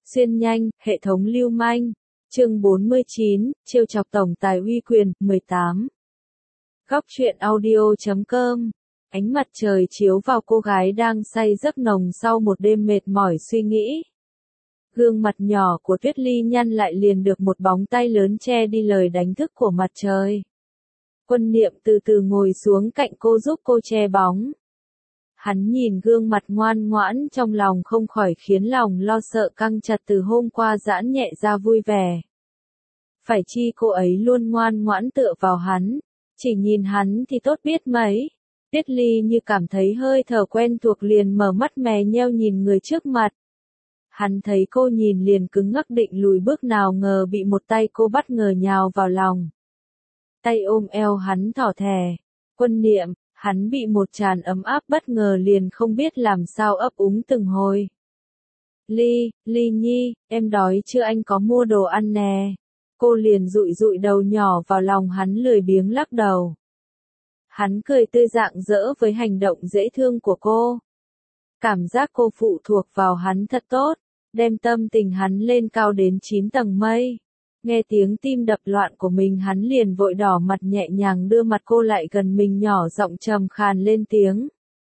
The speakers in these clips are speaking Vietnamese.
Xuyên nhanh, hệ thống lưu manh. Chương 49, trêu chọc tổng tài uy quyền, 18. Góc truyện audio.com. Ánh mặt trời chiếu vào cô gái đang say giấc nồng sau một đêm mệt mỏi suy nghĩ. Gương mặt nhỏ của Tuyết Ly nhăn lại liền được một bóng tay lớn che đi lời đánh thức của mặt trời. Quân Niệm từ từ ngồi xuống cạnh cô giúp cô che bóng. Hắn nhìn gương mặt ngoan ngoãn trong lòng không khỏi khiến lòng lo sợ căng chặt từ hôm qua giãn nhẹ ra vui vẻ. Phải chi cô ấy luôn ngoan ngoãn tựa vào hắn, chỉ nhìn hắn thì tốt biết mấy. Tuyết Ly như cảm thấy hơi thở quen thuộc liền mở mắt mè nheo nhìn người trước mặt. Hắn thấy cô nhìn liền cứng ngắc định lùi bước nào ngờ bị một tay cô bất ngờ nhào vào lòng. Tay ôm eo hắn thỏ thè. Quân Niệm, hắn bị một tràn ấm áp bất ngờ liền không biết làm sao ấp úng từng hồi. Ly Nhi, em đói chưa, anh có mua đồ ăn nè. Cô liền dụi dụi đầu nhỏ vào lòng hắn lười biếng lắc đầu. Hắn cười tươi rạng rỡ với hành động dễ thương của cô. Cảm giác cô phụ thuộc vào hắn thật tốt, đem tâm tình hắn lên cao đến 9 tầng mây. Nghe tiếng tim đập loạn của mình hắn liền vội đỏ mặt nhẹ nhàng đưa mặt cô lại gần mình nhỏ giọng trầm khàn lên tiếng.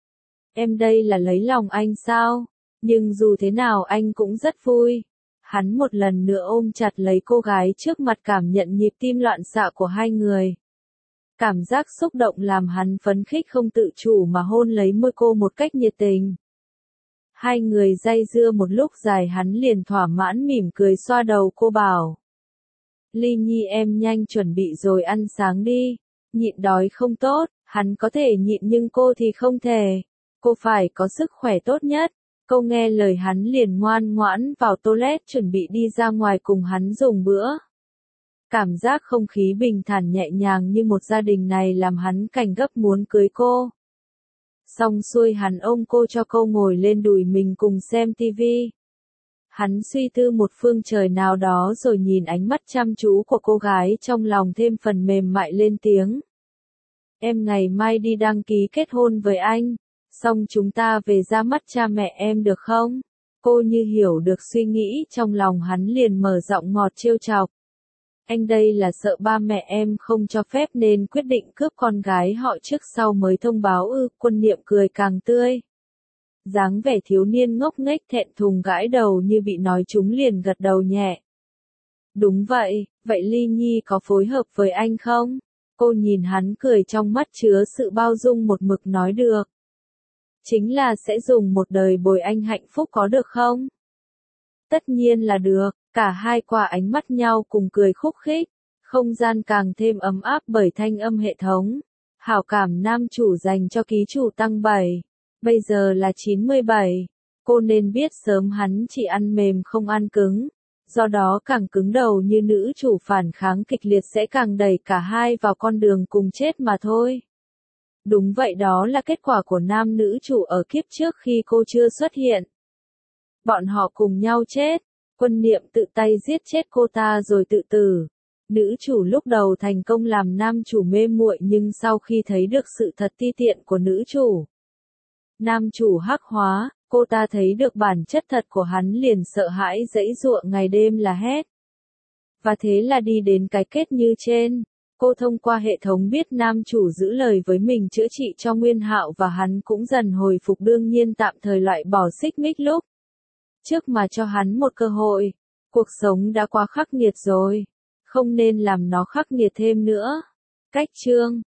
Em đây là lấy lòng anh sao? Nhưng dù thế nào anh cũng rất vui. Hắn một lần nữa ôm chặt lấy cô gái trước mặt cảm nhận nhịp tim loạn xạ của hai người. Cảm giác xúc động làm hắn phấn khích không tự chủ mà hôn lấy môi cô một cách nhiệt tình. Hai người day dưa một lúc dài hắn liền thỏa mãn mỉm cười xoa đầu cô bảo. Ly Nhi em nhanh chuẩn bị rồi ăn sáng đi, nhịn đói không tốt, hắn có thể nhịn nhưng cô thì không thể. Cô phải có sức khỏe tốt nhất. Cô nghe lời hắn liền ngoan ngoãn vào toilet chuẩn bị đi ra ngoài cùng hắn dùng bữa. Cảm giác không khí bình thản nhẹ nhàng như một gia đình này làm hắn cảnh gấp muốn cưới cô. Xong xuôi hắn ôm cô cho cô ngồi lên đùi mình cùng xem tivi. Hắn suy tư một phương trời nào đó rồi nhìn ánh mắt chăm chú của cô gái trong lòng thêm phần mềm mại lên tiếng. Em ngày mai đi đăng ký kết hôn với anh, xong chúng ta về ra mắt cha mẹ em được không? Cô như hiểu được suy nghĩ trong lòng hắn liền mở giọng ngọt trêu chọc. Anh đây là sợ ba mẹ em không cho phép nên quyết định cướp con gái họ trước sau mới thông báo ư? Quân Niệm cười càng tươi. Dáng vẻ thiếu niên ngốc nghếch thẹn thùng gãi đầu như bị nói trúng liền gật đầu nhẹ. Đúng vậy, vậy Ly Nhi có phối hợp với anh không? Cô nhìn hắn cười trong mắt chứa sự bao dung một mực nói được. Chính là sẽ dùng một đời bồi anh hạnh phúc có được không? Tất nhiên là được, cả hai qua ánh mắt nhau cùng cười khúc khích, không gian càng thêm ấm áp bởi thanh âm hệ thống. Hảo cảm nam chủ dành cho ký chủ tăng 7. Bây giờ là 97, cô nên biết sớm hắn chỉ ăn mềm không ăn cứng, do đó càng cứng đầu như nữ chủ phản kháng kịch liệt sẽ càng đẩy cả hai vào con đường cùng chết mà thôi. Đúng vậy, đó là kết quả của nam nữ chủ ở kiếp trước khi cô chưa xuất hiện. Bọn họ cùng nhau chết, Quân Niệm tự tay giết chết cô ta rồi tự tử. Nữ chủ lúc đầu thành công làm nam chủ mê muội nhưng sau khi thấy được sự thật ti tiện của nữ chủ, nam chủ hắc hóa, cô ta thấy được bản chất thật của hắn liền sợ hãi giãy giụa ngày đêm là hét. Và thế là đi đến cái kết như trên. Cô thông qua hệ thống biết nam chủ giữ lời với mình chữa trị cho Nguyên Hạo và hắn cũng dần hồi phục, đương nhiên tạm thời loại bỏ xích mích lúc trước mà cho hắn một cơ hội. Cuộc sống đã quá khắc nghiệt rồi, không nên làm nó khắc nghiệt thêm nữa. Cách chương